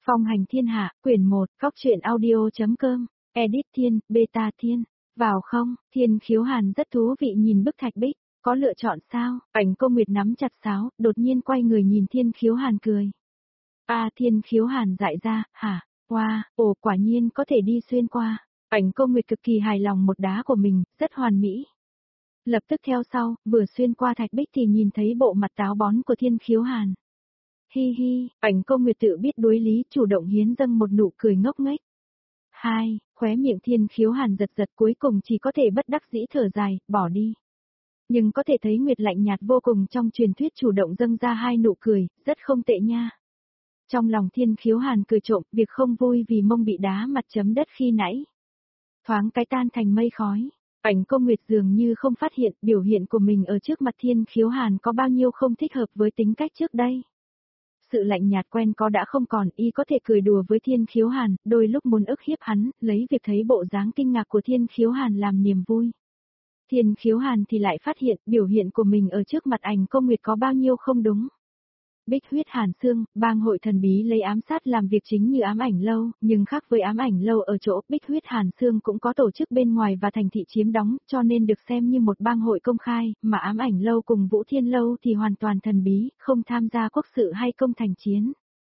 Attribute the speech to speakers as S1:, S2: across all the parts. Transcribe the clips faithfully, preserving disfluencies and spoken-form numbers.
S1: Phong hành thiên hạ, quyển một, góc truyện audio.com, edit Thiên, beta Thiên. Vào không, Thiên Khiếu Hàn rất thú vị nhìn bức thạch bích, có lựa chọn sao? Ảnh Cô Nguyệt nắm chặt sáo, đột nhiên quay người nhìn Thiên Khiếu Hàn cười. A à, Thiên Khiếu Hàn dại ra, hả? Wow, ồ quả nhiên có thể đi xuyên qua. Ảnh Cô Nguyệt cực kỳ hài lòng một đá của mình, rất hoàn mỹ. Lập tức theo sau, vừa xuyên qua thạch bích thì nhìn thấy bộ mặt táo bón của Thiên Khiếu Hàn. Hi hi, Ảnh Cô Nguyệt tự biết đối lý, chủ động hiến dâng một nụ cười ngốc nghếch. Hai, khóe miệng Thiên Khiếu Hàn giật giật, cuối cùng chỉ có thể bất đắc dĩ thở dài, bỏ đi. Nhưng có thể thấy Nguyệt lạnh nhạt vô cùng trong truyền thuyết chủ động dâng ra hai nụ cười, rất không tệ nha. Trong lòng Thiên Khiếu Hàn cười trộm, việc không vui vì mông bị đá mặt chấm đất khi nãy. Thoáng cái tan thành mây khói. Ảnh Cô Nguyệt dường như không phát hiện biểu hiện của mình ở trước mặt Thiên Khiếu Hàn có bao nhiêu không thích hợp với tính cách trước đây. Sự lạnh nhạt quen có đã không còn, y có thể cười đùa với Thiên Khiếu Hàn, đôi lúc muốn ức hiếp hắn, lấy việc thấy bộ dáng kinh ngạc của Thiên Khiếu Hàn làm niềm vui. Thiên Khiếu Hàn thì lại phát hiện biểu hiện của mình ở trước mặt Ảnh Cô Nguyệt có bao nhiêu không đúng. Bích huyết hàn xương, bang hội thần bí lấy ám sát làm việc chính như ám ảnh lâu, nhưng khác với ám ảnh lâu ở chỗ Bích huyết hàn xương cũng có tổ chức bên ngoài và thành thị chiếm đóng, cho nên được xem như một bang hội công khai, mà ám ảnh lâu cùng Vũ Thiên lâu thì hoàn toàn thần bí, không tham gia quốc sự hay công thành chiến.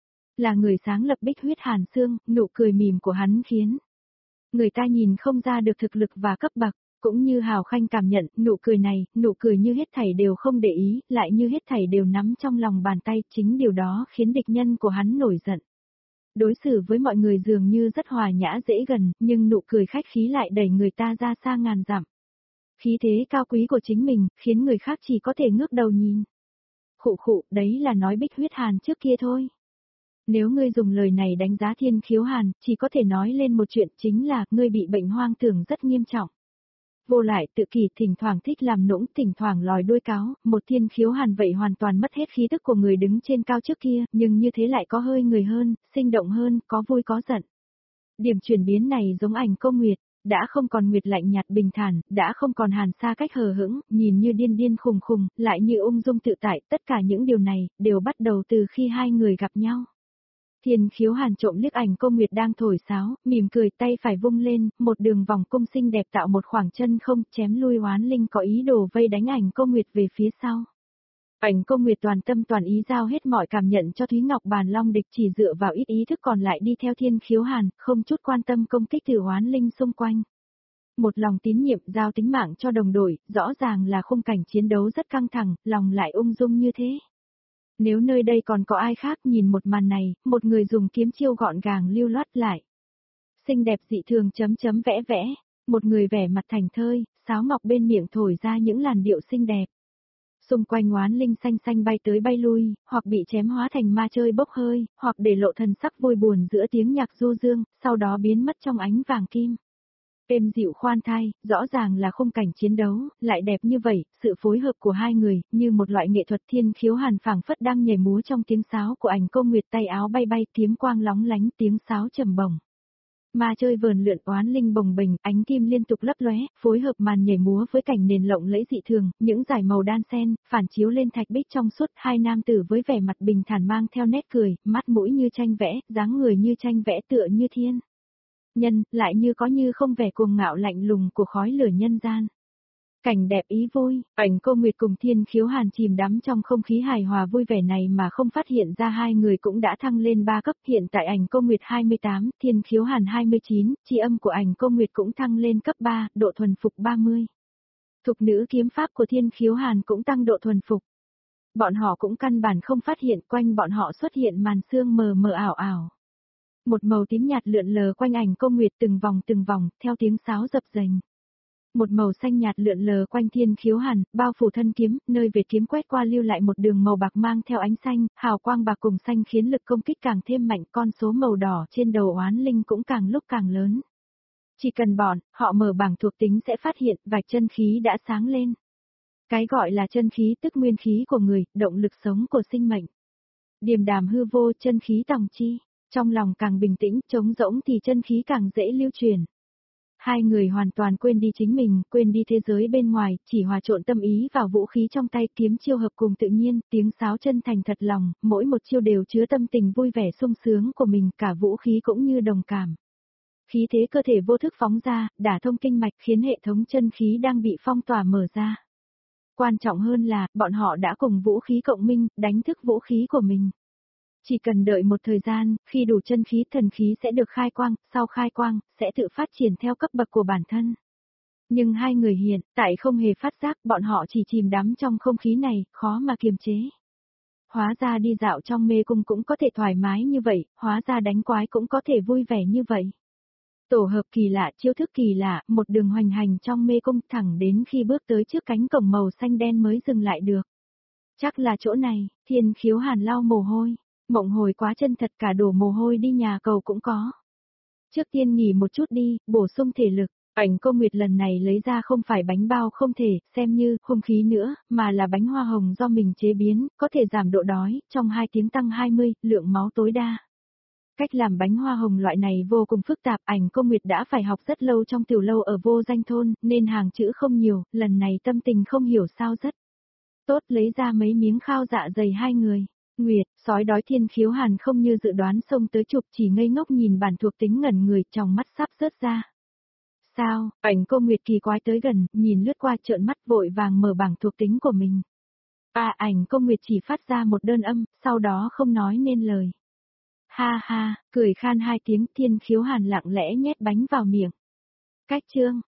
S1: Là người sáng lập Bích huyết hàn xương, nụ cười mỉm của hắn khiến người ta nhìn không ra được thực lực và cấp bậc. Cũng như Hào Khanh cảm nhận, nụ cười này, nụ cười như hết thảy đều không để ý, lại như hết thảy đều nắm trong lòng bàn tay, chính điều đó khiến địch nhân của hắn nổi giận. Đối xử với mọi người dường như rất hòa nhã dễ gần, nhưng nụ cười khách khí lại đẩy người ta ra xa ngàn dặm. Khí thế cao quý của chính mình, khiến người khác chỉ có thể ngước đầu nhìn. Khụ khụ, đấy là nói Bích huyết hàn trước kia thôi. Nếu ngươi dùng lời này đánh giá Thiên Khiếu Hàn, chỉ có thể nói lên một chuyện, chính là, ngươi bị bệnh hoang tưởng rất nghiêm trọng. Vô lại tự kỷ, thỉnh thoảng thích làm nũng, thỉnh thoảng lòi đuôi cáo, một Thiên Khiếu Hàn vậy hoàn toàn mất hết khí tức của người đứng trên cao trước kia, nhưng như thế lại có hơi người hơn, sinh động hơn, có vui có giận. Điểm chuyển biến này giống Ảnh Cô Nguyệt, đã không còn Nguyệt lạnh nhạt bình thản, đã không còn Hàn xa cách hờ hững, nhìn như điên điên khùng khùng, lại như ung dung tự tại, tất cả những điều này, đều bắt đầu từ khi hai người gặp nhau. Thiên Khiếu Hàn trộm liếc Ảnh Cô Nguyệt đang thổi sáo, mỉm cười, tay phải vung lên, một đường vòng cung xinh đẹp tạo một khoảng chân không, chém lui oán linh có ý đồ vây đánh Ảnh Cô Nguyệt về phía sau. Ảnh Cô Nguyệt toàn tâm toàn ý giao hết mọi cảm nhận cho Thúy Ngọc Bàn Long địch, chỉ dựa vào ít ý thức còn lại đi theo Thiên Khiếu Hàn, không chút quan tâm công kích từ oán linh xung quanh. Một lòng tín nhiệm giao tính mạng cho đồng đội, rõ ràng là khung cảnh chiến đấu rất căng thẳng, lòng lại ung dung như thế. Nếu nơi đây còn có ai khác nhìn một màn này, một người dùng kiếm chiêu gọn gàng lưu loát lại. Xinh đẹp dị thường chấm chấm vẽ vẽ, một người vẻ mặt thành thơi, sáo ngọc bên miệng thổi ra những làn điệu xinh đẹp. Xung quanh oán linh xanh xanh bay tới bay lui, hoặc bị chém hóa thành ma chơi bốc hơi, hoặc để lộ thần sắc vui buồn giữa tiếng nhạc du dương, sau đó biến mất trong ánh vàng kim. Êm dịu khoan thai, rõ ràng là khung cảnh chiến đấu, lại đẹp như vậy, sự phối hợp của hai người, như một loại nghệ thuật. Thiên Khiếu Hàn phảng phất đang nhảy múa trong tiếng sáo của Ảnh Cô Nguyệt, tay áo bay bay, kiếm quang lóng lánh, tiếng sáo trầm bổng. Ma chơi vờn lượn oán linh bồng bềnh, ánh kim liên tục lấp lóe, phối hợp màn nhảy múa với cảnh nền lộng lẫy dị thường, những dải màu đan xen, phản chiếu lên thạch bích trong suốt, hai nam tử với vẻ mặt bình thản mang theo nét cười, mắt mũi như tranh vẽ, dáng người như tranh vẽ tựa như thiên nhân, lại như có như không vẻ cuồng ngạo lạnh lùng của khói lửa nhân gian. Cảnh đẹp ý vui, Ảnh Cô Nguyệt cùng Thiên Khiếu Hàn chìm đắm trong không khí hài hòa vui vẻ này mà không phát hiện ra hai người cũng đã thăng lên ba cấp. Hiện tại Ảnh Cô Nguyệt hai mươi tám, Thiên Khiếu Hàn hai mươi chín, chi âm của Ảnh Cô Nguyệt cũng thăng lên cấp ba, độ thuần phục ba mươi. Thục nữ kiếm pháp của Thiên Khiếu Hàn cũng tăng độ thuần phục. Bọn họ cũng căn bản không phát hiện quanh bọn họ xuất hiện màn sương mờ mờ ảo ảo. Một màu tím nhạt lượn lờ quanh Ảnh Cô Nguyệt từng vòng từng vòng, theo tiếng sáo dập dềnh. Một màu xanh nhạt lượn lờ quanh Thiên Khiếu Hàn, bao phủ thân kiếm, nơi vệt kiếm quét qua lưu lại một đường màu bạc mang theo ánh xanh, hào quang bạc cùng xanh khiến lực công kích càng thêm mạnh, con số màu đỏ trên đầu oán linh cũng càng lúc càng lớn. Chỉ cần bọn, họ mở bảng thuộc tính sẽ phát hiện, vạch chân khí đã sáng lên. Cái gọi là chân khí tức nguyên khí của người, động lực sống của sinh mệnh. Điềm đàm hư vô, chân khí tòng chi. Trong lòng càng bình tĩnh, trống rỗng thì chân khí càng dễ lưu truyền. Hai người hoàn toàn quên đi chính mình, quên đi thế giới bên ngoài, chỉ hòa trộn tâm ý vào vũ khí trong tay, kiếm chiêu hợp cùng tự nhiên, tiếng sáo chân thành thật lòng, mỗi một chiêu đều chứa tâm tình vui vẻ sung sướng của mình, cả vũ khí cũng như đồng cảm. Khí thế cơ thể vô thức phóng ra, đả thông kinh mạch khiến hệ thống chân khí đang bị phong tỏa mở ra. Quan trọng hơn là, bọn họ đã cùng vũ khí cộng minh, đánh thức vũ khí của mình. Chỉ cần đợi một thời gian, khi đủ chân khí thần khí sẽ được khai quang, sau khai quang, sẽ tự phát triển theo cấp bậc của bản thân. Nhưng hai người hiện, tại không hề phát giác, bọn họ chỉ chìm đắm trong không khí này, khó mà kiềm chế. Hóa ra đi dạo trong mê cung cũng có thể thoải mái như vậy, hóa ra đánh quái cũng có thể vui vẻ như vậy. Tổ hợp kỳ lạ, chiêu thức kỳ lạ, một đường hoành hành trong mê cung thẳng đến khi bước tới trước cánh cổng màu xanh đen mới dừng lại được. Chắc là chỗ này, Thiên Khiếu Hàn lau mồ hôi. Mộng hồi quá chân thật, cả đổ mồ hôi đi nhà cầu cũng có. Trước tiên nghỉ một chút đi, bổ sung thể lực. Ảnh Cô Nguyệt lần này lấy ra không phải bánh bao không thể, xem như, hung khí nữa, mà là bánh hoa hồng do mình chế biến, có thể giảm độ đói, trong hai tiếng tăng hai mươi, lượng máu tối đa. Cách làm bánh hoa hồng loại này vô cùng phức tạp, Ảnh Cô Nguyệt đã phải học rất lâu trong tiểu lâu ở vô danh thôn, nên hàng chữ không nhiều, lần này tâm tình không hiểu sao rất tốt, lấy ra mấy miếng khao dạ dày hai người. Nguyệt, sói đói Thiên Khiếu Hàn không như dự đoán xông tới chụp, chỉ ngây ngốc nhìn bản thuộc tính ngẩn người, trong mắt sắp rớt ra. Sao, Ảnh Cô Nguyệt kỳ quái tới gần, nhìn lướt qua trợn mắt vội vàng mở bảng thuộc tính của mình. À, Ảnh Cô Nguyệt chỉ phát ra một đơn âm, sau đó không nói nên lời. Ha ha, cười khan hai tiếng, Thiên Khiếu Hàn lặng lẽ nhét bánh vào miệng. Cách chương.